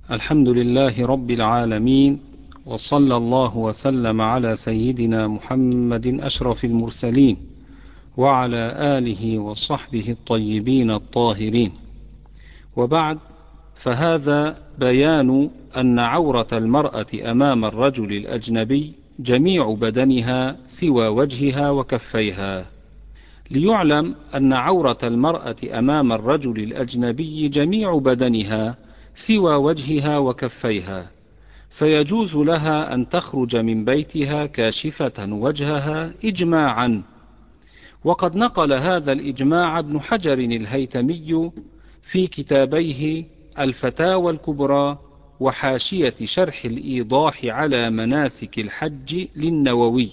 الحمد لله رب العالمين، وصلى الله وسلم على سيدنا محمد أشرف المرسلين وعلى آله وصحبه الطيبين الطاهرين. وبعد، فهذا بيان أن عورة المرأة أمام الرجل الأجنبي جميع بدنها سوى وجهها وكفيها. ليعلم أن عورة المرأة أمام الرجل الأجنبي جميع بدنها سوى وجهها وكفيها، فيجوز لها أن تخرج من بيتها كاشفة وجهها إجماعا. وقد نقل هذا الإجماع ابن حجر الهيتمي في كتابيه الفتاوى الكبرى وحاشية شرح الإيضاح على مناسك الحج للنووي.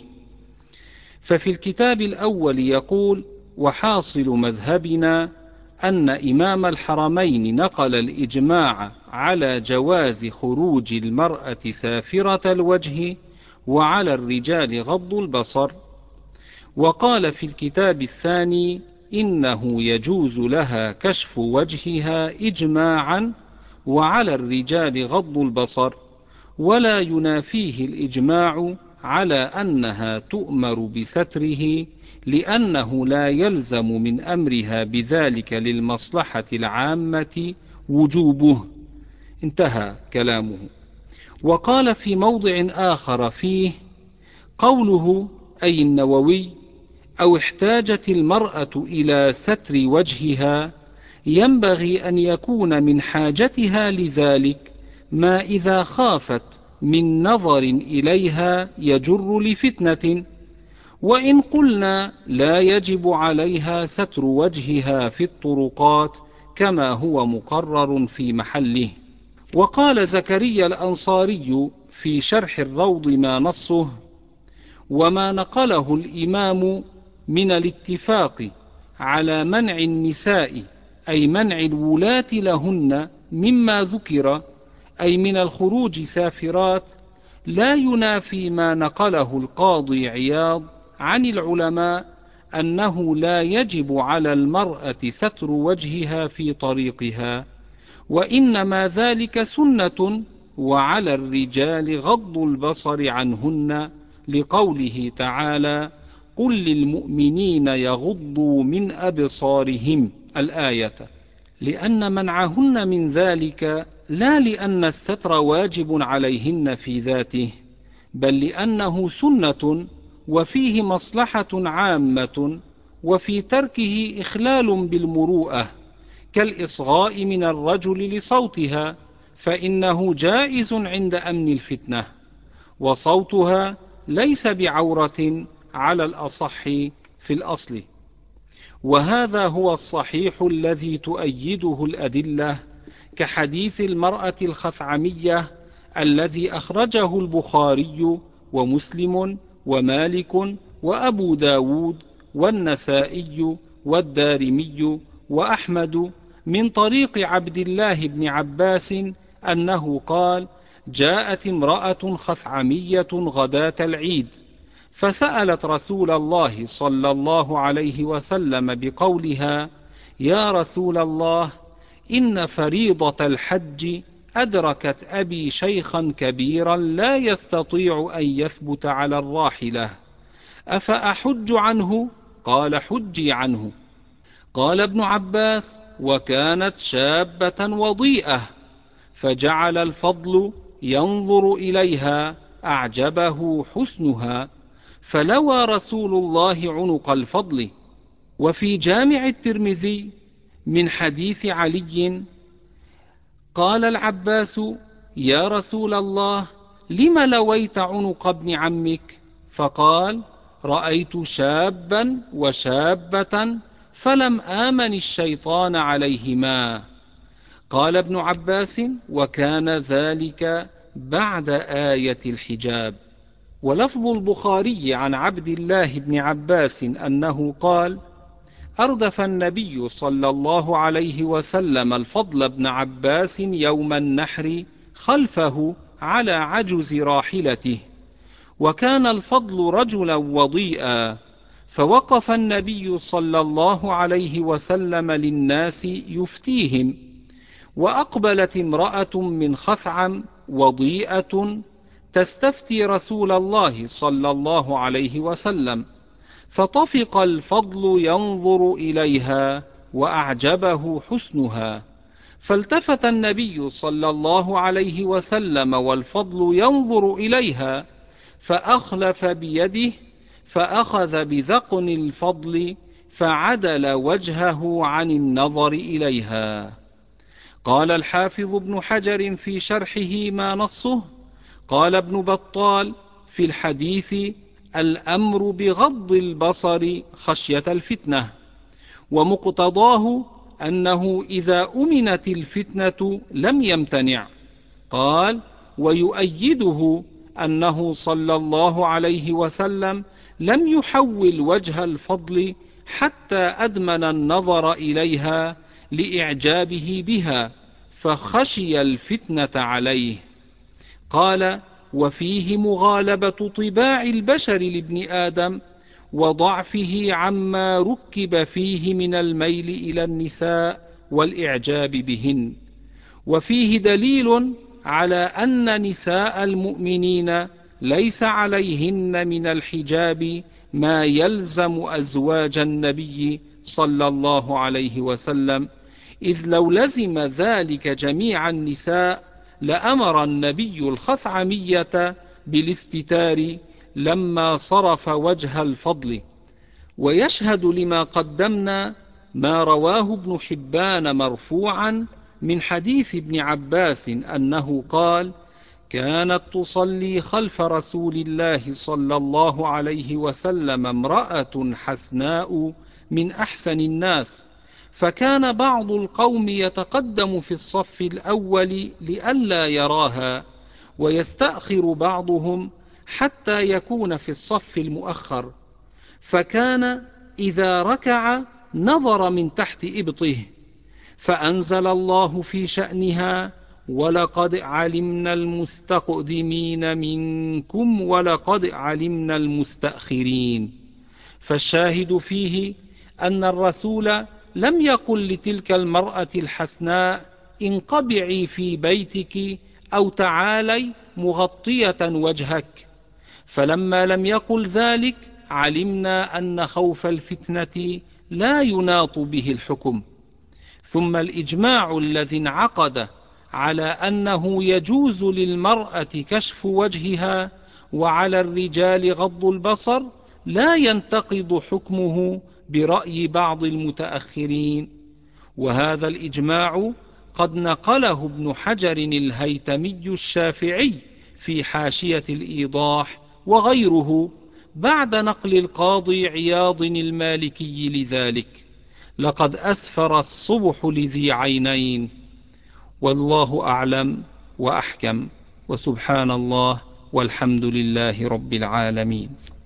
ففي الكتاب الأول يقول: وحاصل مذهبنا أن إمام الحرمين نقل الإجماع على جواز خروج المرأة سافرة الوجه، وعلى الرجال غض البصر. وقال في الكتاب الثاني: إنه يجوز لها كشف وجهها إجماعا، وعلى الرجال غض البصر، ولا ينافيه الإجماع على أنها تؤمر بستره، لأنه لا يلزم من أمرها بذلك للمصلحة العامة وجوبه. انتهى كلامه. وقال في موضع آخر فيه: قوله أي النووي أو احتاجت المرأة إلى ستر وجهها، ينبغي أن يكون من حاجتها لذلك ما إذا خافت من نظر إليها يجر لفتنة. وإن قلنا لا يجب عليها ستر وجهها في الطرقات كما هو مقرر في محله. وقال زكريا الأنصاري في شرح الروض ما نصه: وما نقله الإمام من الاتفاق على منع النساء، أي منع الولاة لهن مما ذكر، أي من الخروج سافرات، لا ينافي ما نقله القاضي عياض عن العلماء أنه لا يجب على المرأة ستر وجهها في طريقها، وإنما ذلك سنة، وعلى الرجال غض البصر عنهن، لقوله تعالى: قل للمؤمنين يغضوا من أبصارهم، الآية. لأن منعهن من ذلك لا لأن الستر واجب عليهن في ذاته، بل لأنه سنة وفيه مصلحة عامة، وفي تركه إخلال بالمروءة، كالإصغاء من الرجل لصوتها، فإنه جائز عند أمن الفتنة، وصوتها ليس بعورة على الأصح في الأصل. وهذا هو الصحيح الذي تؤيده الأدلة، كحديث المرأة الخثعمية الذي أخرجه البخاري ومسلم ومالك وأبو داود والنسائي والدارمي وأحمد من طريق عبد الله بن عباس أنه قال: جاءت امرأة خثعمية غداة العيد، فسألت رسول الله صلى الله عليه وسلم بقولها: يا رسول الله، إن فريضة الحج أدركت أبي شيخا كبيرا لا يستطيع أن يثبت على الراحلة، أفأحج عنه؟ قال: حجي عنه. قال ابن عباس: وكانت شابة وضيئة، فجعل الفضل ينظر إليها، أعجبه حسنها، فلوى رسول الله عنق الفضل. وفي جامع الترمذي من حديث علي قال العباس: يا رسول الله، لم لويت عنق ابن عمك؟ فقال: رأيت شابا وشابة فلم آمن الشيطان عليهما. قال ابن عباس: وكان ذلك بعد آية الحجاب. ولفظ البخاري عن عبد الله بن عباس أنه قال: أردف النبي صلى الله عليه وسلم الفضل بن عباس يوم النحر خلفه على عجز راحلته، وكان الفضل رجلا وضيئا، فوقف النبي صلى الله عليه وسلم للناس يفتيهم، وأقبلت امرأة من خثعم وضيئة تستفتي رسول الله صلى الله عليه وسلم، فطفق الفضل ينظر إليها وأعجبه حسنها، فالتفت النبي صلى الله عليه وسلم والفضل ينظر إليها، فأخلف بيده فأخذ بذقن الفضل فعدل وجهه عن النظر إليها. قال الحافظ ابن حجر في شرحه ما نصه: قال ابن بطال في الحديث: الأمر بغض البصر خشية الفتنة، ومقتضاه أنه إذا أمنت الفتنة لم يمتنع. قال: ويؤيده أنه صلى الله عليه وسلم لم يحول وجه الفضل حتى أدمن النظر إليها لإعجابه بها فخشي الفتنة عليه. قال: وفيه مغالبة طباع البشر لابن آدم وضعفه عما ركب فيه من الميل إلى النساء والإعجاب بهن، وفيه دليل على أن نساء المؤمنين ليس عليهن من الحجاب ما يلزم أزواج النبي صلى الله عليه وسلم، إذ لو لزم ذلك جميع النساء لأمر النبي الخثعمية بالاستتار لما صرف وجه الفضل. ويشهد لما قدمنا ما رواه ابن حبان مرفوعا من حديث ابن عباس أنه قال: كانت تصلي خلف رسول الله صلى الله عليه وسلم امرأة حسناء من أحسن الناس، فكان بعض القوم يتقدم في الصف الأول لئلا يراها، ويستأخر بعضهم حتى يكون في الصف المؤخر، فكان إذا ركع نظر من تحت إبطه، فأنزل الله في شأنها: ولقد علمنا المستقدمين منكم ولقد علمنا المستأخرين. فالشاهد فيه أن الرسول لم يقل لتلك المرأة الحسناء: انقبعي في بيتك أو تعالي مغطية وجهك، فلما لم يقل ذلك علمنا أن خوف الفتنة لا يناط به الحكم. ثم الإجماع الذي انعقد على أنه يجوز للمرأة كشف وجهها وعلى الرجال غض البصر لا ينتقض حكمه برأي بعض المتأخرين، وهذا الإجماع قد نقله ابن حجر الهيتمي الشافعي في حاشية الإيضاح وغيره بعد نقل القاضي عياض المالكي لذلك. لقد أسفر الصبح لذي عينين، والله أعلم وأحكم، وسبحان الله والحمد لله رب العالمين.